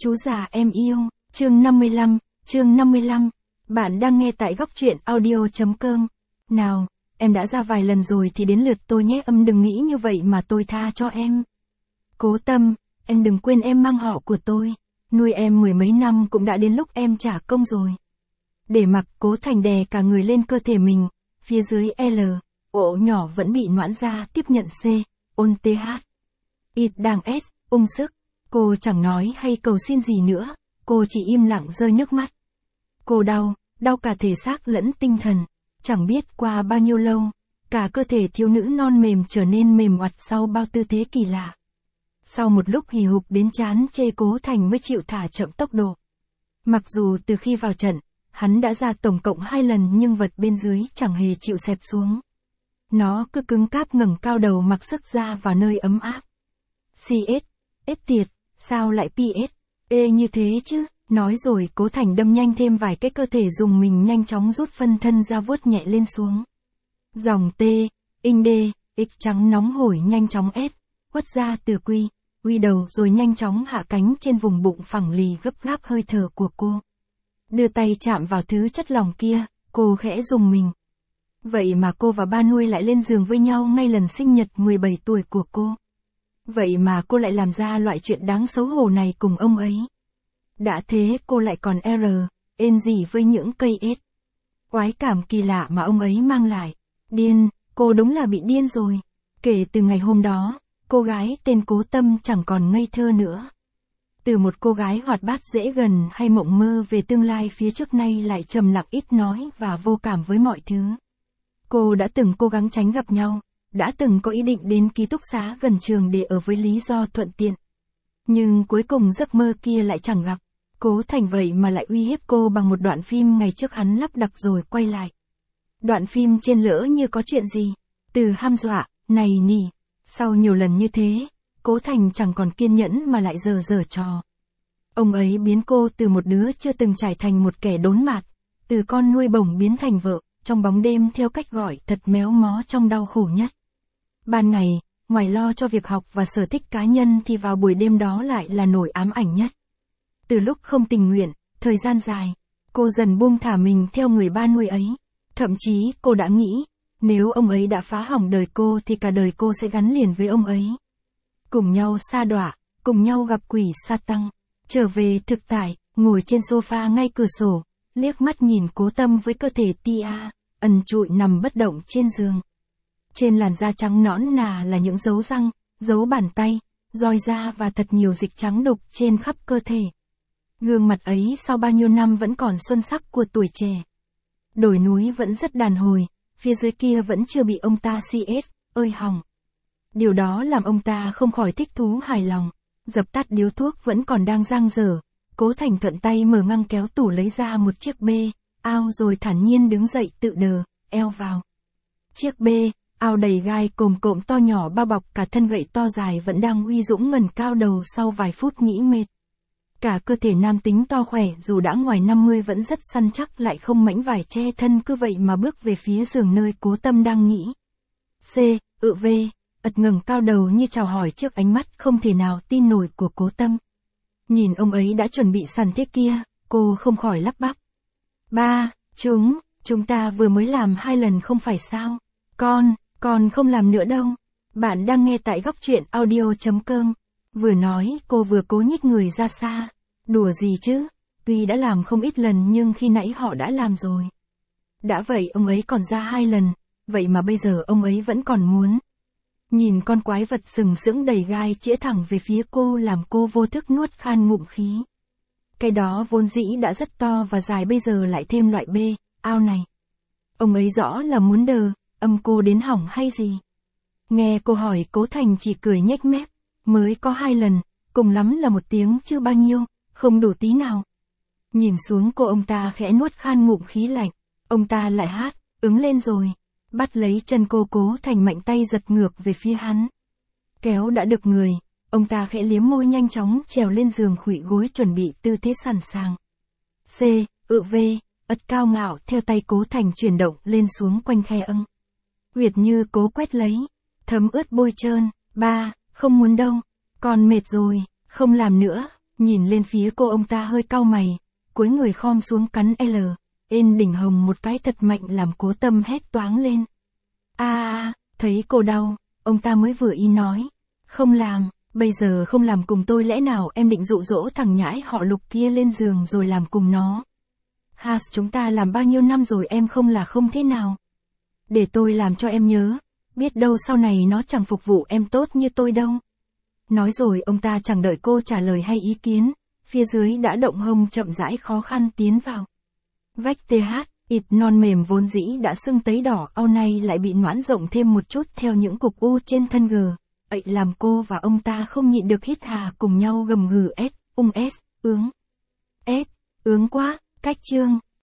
Chú già em yêu, chương 55. Bạn đang nghe tại góc truyện audio.com. Nào, em đã ra vài lần rồi thì đến lượt tôi nhé, đừng nghĩ như vậy mà tôi tha cho em. Cố Tâm, em đừng quên em mang họ của tôi. Nuôi em mười mấy năm cũng đã đến lúc em trả công rồi. Để mặc Cố Thành đè cả người lên cơ thể mình, phía dưới L, ổ nhỏ vẫn bị noãn ra tiếp nhận C, ôn TH. Ít đang S, sức. Cô chẳng nói hay cầu xin gì nữa, cô chỉ im lặng rơi nước mắt. Cô đau cả thể xác lẫn tinh thần, chẳng biết qua bao nhiêu lâu, cả cơ thể thiếu nữ non mềm trở nên mềm oặt sau bao tư thế kỳ lạ. Sau một lúc hì hục đến chán chê, Cố Thành mới chịu thả chậm tốc độ. Mặc dù từ khi vào trận, hắn đã ra tổng cộng 2 lần nhưng vật bên dưới chẳng hề chịu xẹp xuống. Nó cứ cứng cáp ngẩng cao đầu mặc sức ra vào nơi ấm áp. S tiệt, sao lại PS? Ê như thế chứ? Nói rồi Cố Thành đâm nhanh thêm vài cái, cơ thể dùng mình nhanh chóng rút phân thân ra vuốt nhẹ lên xuống. Dòng T, D, X trắng nóng hổi nhanh chóng S, quất ra từ quy đầu rồi nhanh chóng hạ cánh trên vùng bụng phẳng lì gấp gáp hơi thở của cô. Đưa tay chạm vào thứ chất lỏng kia, cô khẽ rùng mình. Vậy mà cô và ba nuôi lại lên giường với nhau ngay lần sinh nhật 17 tuổi của cô. Vậy mà cô lại làm ra loại chuyện đáng xấu hổ này cùng ông ấy. Đã thế cô lại còn gì với những cây S. Oái cảm kỳ lạ mà ông ấy mang lại. Điên, cô đúng là bị điên rồi. Kể từ ngày hôm đó, cô gái tên Cố Tâm chẳng còn ngây thơ nữa. Từ một cô gái hoạt bát dễ gần hay mộng mơ về tương lai phía trước, nay lại trầm lặng ít nói và vô cảm với mọi thứ. Cô đã từng cố gắng tránh gặp nhau, đã từng có ý định đến ký túc xá gần trường để ở với lý do thuận tiện. Nhưng cuối cùng giấc mơ kia lại chẳng gặp. Cố Thành vậy mà lại uy hiếp cô bằng một đoạn phim ngày trước hắn lắp đặt rồi quay lại. Đoạn phim trên lỡ như có chuyện gì, từ hăm dọa, này nỉ. Sau nhiều lần như thế, Cố Thành chẳng còn kiên nhẫn mà lại giở trò. Ông ấy biến cô từ một đứa chưa từng trải thành một kẻ đốn mạt, từ con nuôi bổng biến thành vợ, trong bóng đêm theo cách gọi thật méo mó trong đau khổ nhất. Ban ngày, ngoài lo cho việc học và sở thích cá nhân thì vào buổi đêm đó lại là nỗi ám ảnh nhất. Từ lúc không tình nguyện, thời gian dài, cô dần buông thả mình theo người ba nuôi ấy. Thậm chí cô đã nghĩ, nếu ông ấy đã phá hỏng đời cô thì cả đời cô sẽ gắn liền với ông ấy. Cùng nhau sa đọa, cùng nhau gặp quỷ sa tăng, trở về thực tại, ngồi trên sofa ngay cửa sổ, liếc mắt nhìn Cố Tâm với cơ thể tia, ẩn trụi nằm bất động trên giường. Trên làn da trắng nõn nà là những dấu răng, dấu bàn tay, roi da và thật nhiều dịch trắng đục trên khắp cơ thể. Gương mặt ấy sau bao nhiêu năm vẫn còn xuân sắc của tuổi trẻ. Đồi núi vẫn rất đàn hồi, phía dưới kia vẫn chưa bị ông ta hỏng. Điều đó làm ông ta không khỏi thích thú hài lòng. Dập tắt điếu thuốc vẫn còn đang dang dở, Cố Thành thuận tay mở ngăn kéo tủ lấy ra một chiếc ao rồi thản nhiên đứng dậy tự đờ eo vào. Chiếc ao đầy gai cồm cộm to nhỏ bao bọc cả thân gậy to dài vẫn đang uy dũng ngẩng cao đầu sau vài phút nghĩ mệt. Cả cơ thể nam tính to khỏe dù đã ngoài 50 vẫn rất săn chắc, lại không mảnh vải che thân, cứ vậy mà bước về phía giường nơi Cố Tâm đang nghĩ. ật ngẩng cao đầu như chào hỏi trước ánh mắt không thể nào tin nổi của Cố Tâm. Nhìn ông ấy đã chuẩn bị sẵn thế kia, cô không khỏi lắp bắp. Ba, chúng ta vừa mới làm 2 lần không phải sao? Con không làm nữa đâu. Bạn đang nghe tại góc truyện audio.com. Vừa nói cô vừa cố nhích người ra xa. Đùa gì chứ, tuy đã làm không ít lần nhưng khi nãy họ đã làm rồi. Đã vậy ông ấy còn ra 2 lần, vậy mà bây giờ ông ấy vẫn còn muốn. Nhìn con quái vật sừng sững đầy gai chĩa thẳng về phía cô làm cô vô thức nuốt khan ngụm khí. Cái đó vốn dĩ đã rất to và dài, bây giờ lại thêm loại ao này. Ông ấy rõ là muốn cô đến hỏng hay gì. Nghe cô hỏi Cố Thành chỉ cười nhếch mép. Mới có 2 lần, cùng lắm là 1 tiếng chứ bao nhiêu, không đủ tí nào. Nhìn xuống cô, ông ta khẽ nuốt khan ngụm khí lạnh. Ông ta lại ứng lên rồi. Bắt lấy chân cô, Cố Thành mạnh tay giật ngược về phía hắn. Kéo đã được người, ông ta khẽ liếm môi nhanh chóng trèo lên giường, khuỵu gối chuẩn bị tư thế sẵn sàng. ất cao ngạo theo tay Cố Thành chuyển động lên xuống quanh khe huyệt như cố quét lấy, thấm ướt bôi trơn. Ba, không muốn đâu, con mệt rồi, không làm nữa. Nhìn lên phía cô, ông ta hơi cau mày, cúi người khom xuống cắn L. Ên đỉnh hồng một cái thật mạnh làm Cố Tâm hét toáng lên. Thấy cô đau, ông ta mới vừa ý nói. Không làm, bây giờ không làm cùng tôi, lẽ nào em định dụ dỗ thằng nhãi họ Lục kia lên giường rồi làm cùng nó? Has, chúng ta làm bao nhiêu năm rồi, em không là không thế nào. Để tôi làm cho em nhớ, biết đâu sau này nó chẳng phục vụ em tốt như tôi đâu. Nói rồi ông ta chẳng đợi cô trả lời hay ý kiến, phía dưới đã động hông chậm rãi khó khăn tiến vào. Vách TH, ịt non mềm vốn dĩ đã sưng tấy đỏ, au nay lại bị noãn rộng thêm một chút theo những cục u trên thân G. Ấy làm cô và ông ta không nhịn được hít hà cùng nhau gầm gừ. Ung S, ướng. S, ướng quá, cách chương.